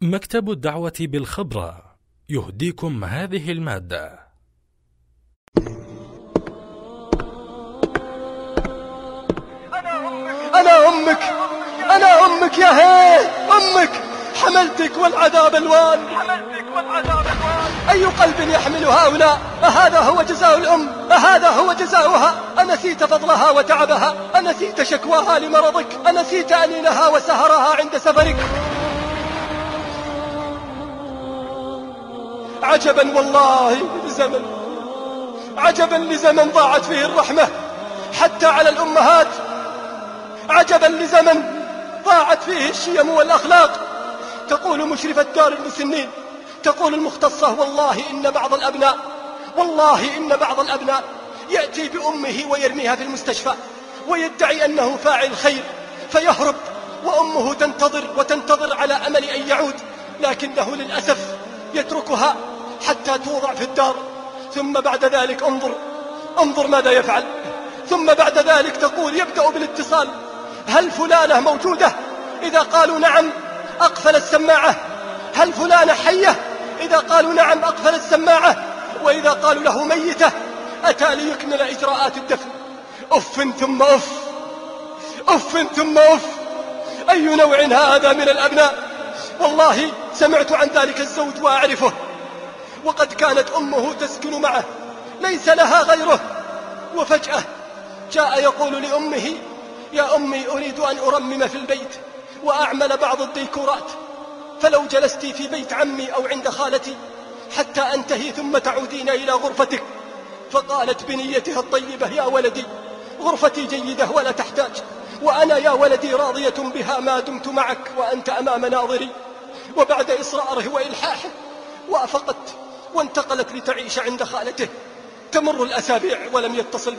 مكتب الدعوة بالخبرة يهديكم هذه المادة. أنا أمك يا هي أمك، حملتك والعذاب الوان. أي قلب يحمل هؤلاء؟ أهذا هو جزاء الأم؟ أهذا هو جزاؤها؟ أنسيت فضلها وتعبها؟ أنسيت شكواها لمرضك؟ أنسيت أنينها وسهرها عند سفرك؟ عجبا والله لزمن، عجبا لزمن ضاعت فيه الرحمة حتى على الأمهات، عجبا لزمن ضاعت فيه الشيم والأخلاق. تقول مشرفة دار المسنين، تقول المختصة: والله إن بعض الأبناء يأتي بأمه ويرميها في المستشفى ويدعي أنه فاعل خير فيهرب، وأمه تنتظر على أمل أن يعود، لكنه للأسف يتركها حتى توضع في الدار. ثم بعد ذلك انظر ماذا يفعل. ثم بعد ذلك تقول يبدأ بالاتصال: هل فلانة موجودة؟ إذا قالوا نعم أقفل السماعة. هل فلانة حية؟ إذا قالوا نعم أقفل السماعة. وإذا قالوا له ميتة أتى ليكمل إجراءات الدفن. أف ثم أف، أف ثم أف. أي نوع هذا من الأبناء؟ والله سمعت عن ذلك الزوج وأعرفه، وقد كانت أمه تسكن معه ليس لها غيره، وفجأة جاء يقول لأمه: يا أمي أريد أن أرمم في البيت وأعمل بعض الديكورات، فلو جلست في بيت عمي أو عند خالتي حتى أنتهي ثم تعودين إلى غرفتك. فقالت بنيتها الطيبة: يا ولدي غرفتي جيدة ولا تحتاج، وأنا يا ولدي راضية بها ما دمت معك وأنت أمام ناظري. وبعد إصراره وإلحاحه وافقت وانتقلت لتعيش عند خالته. تمر الأسابيع ولم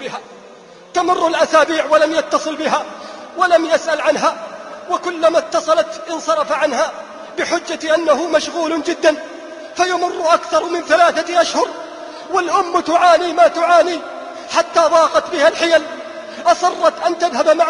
يتصل بها ولم يسأل عنها، وكلما اتصلت انصرف عنها بحجة أنه مشغول جدا. فيمر أكثر من 3 أشهر والأم تعاني ما تعاني حتى ضاقت بها الحيل. أصرت أن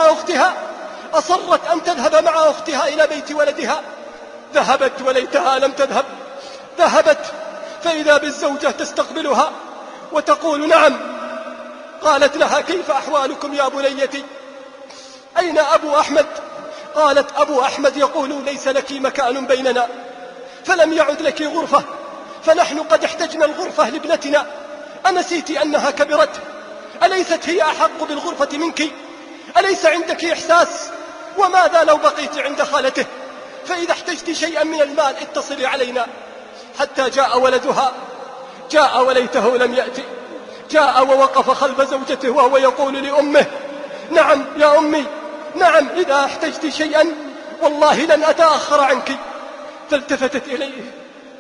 تذهب مع أختها إلى بيت ولدها. ذهبت وليتها لم تذهب. ذهبت فإذا بالزوجة تستقبلها وتقول: نعم. قالت لها: كيف أحوالكم يا بنيتي؟ أين أبو أحمد؟ قالت: أبو أحمد يقول ليس لك مكان بيننا، فلم يعد لك غرفة، فنحن قد احتجنا الغرفة لابنتنا. أنسيت أنها كبرت؟ أليست هي أحق بالغرفة منك؟ أليس عندك إحساس؟ وماذا لو بقيت عند خالته؟ فإذا احتجت شيئا من المال اتصلي علينا. حتى جاء ولدها، جاء وليته لم يأتي. جاء ووقف خلف زوجته وهو يقول لأمه: نعم يا أمي، نعم، إذا احتجت شيئا والله لن أتأخر عنك. فالتفتت إليه: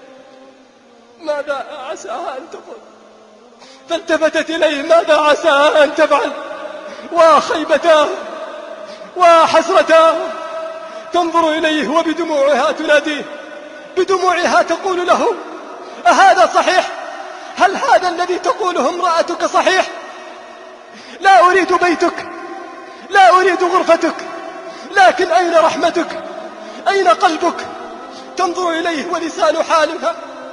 ماذا عساها أن تقول؟ فالتفتت إليه: ماذا عساها أن تفعل؟ وخيبتاه وحسرتاه تنظر إليه وبدموعها تناديه، بدموعها تقول له: أهذا صحيح؟ هل هذا الذي تقوله امرأتك صحيح؟ لا أريد بيتك، لا أريد غرفتك، لكن أين رحمتك؟ أين قلبك؟ تنظر إليه ولسان حالها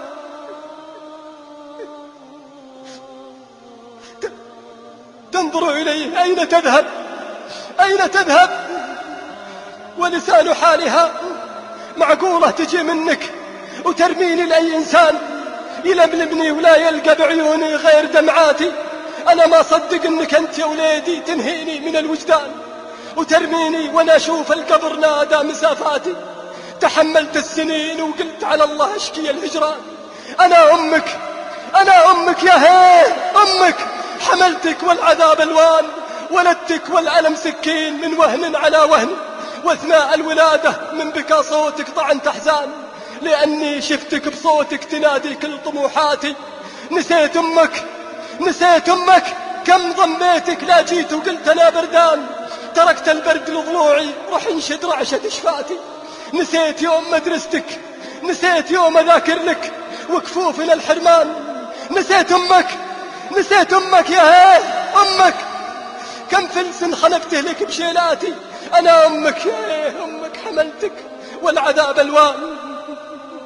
تنظر إليه: أين تذهب؟ أين تذهب؟ ولسان حالها: معقولة تجي منك وترميني لأي إنسان يلملمني ولا يلقى بعيوني غير دمعاتي؟ أنا ما صدق أنك أنت يا وليدي تنهيني من الوجدان وترميني وأنا أشوف القبر نادى مسافاتي. تحملت السنين وقلت على الله أشكي الهجران. أنا أمك يا هي أمك، حملتك والعذاب الوان، ولدتك والألم سكين من وهن على وهن، واثناء الولادة من بكى صوتك طعنت أحزان، لأني شفتك بصوتك تنادي كل طموحاتي. نسيت أمك، كم ضميتك لا جيت وقلت أنا بردان، تركت البرد لضلوعي رح انشد رعشة شفاتي. نسيت يوم مدرستك، نسيت يوم أذاكر لك وكفوفنا الحرمان. نسيت أمك يا هي أمك، كم فلس خنقته لك بشيلاتي. أنا أمك يا هي أمك، حملتك والعذاب الوان.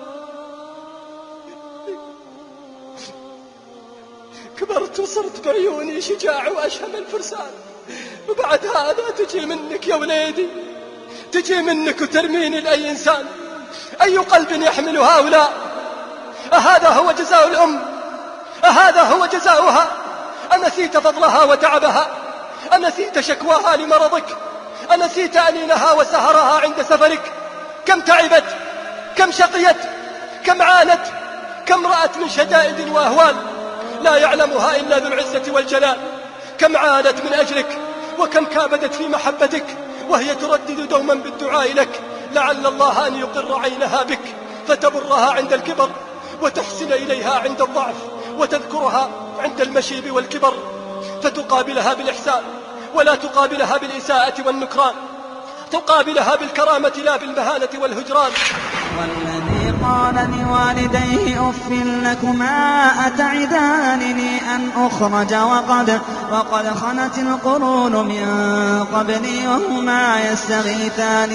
كبرت وصرت بعيوني شجاع وأشهم الفرسان، وبعد هذا تجي منك يا وليدي، تجي منك وترميني لأي إنسان. أي قلب يحمل هؤلاء؟ أهذا هو جزاء الأم؟ أهذا هو جزاؤها؟ أنسيت فضلها وتعبها؟ أنسيت شكواها لمرضك؟ أنسيت أنينها وسهرها عند سفرك؟ كم تعبت، كم شقيت، كم عانت، كم رأت من شدائد وأهوال لا يعلمها إلا ذو العزة والجلال. كم عانت من أجلك، وكم كابدت في محبتك، وهي تردد دوما بالدعاء لك، لعل الله أن يقر عينها بك فتبرها عند الكبر، وتحسن إليها عند الضعف، وتذكرها عند المشيب والكبر، فتقابلها بالإحسان ولا تقابلها بالإساءة والنكران، تقابلها بالكرامة لا بالمهانة والهجران. والذي قال لوالديه أف لكما أتعدانني أن أخرج وقد خنت القرون من قبلي وهما يستغيثان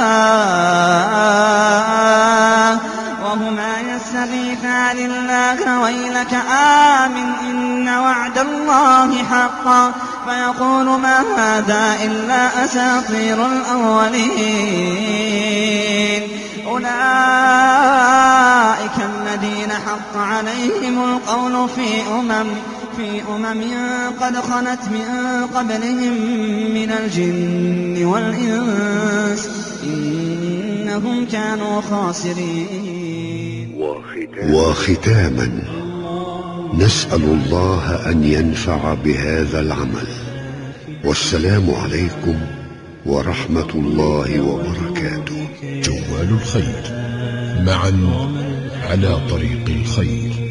الله ويلك آمن إن وعد الله حقا، فيقول ما هذا إلا أساطير الأولين. أولئك الذين حق عليهم القول في أمم قد خلت من قبلهم من الجن والإنس إنهم كانوا خاسرين. وختاما نسأل الله أن ينفع بهذا العمل، والسلام عليكم ورحمة الله وبركاته. جوال الخير، معا على طريق الخير.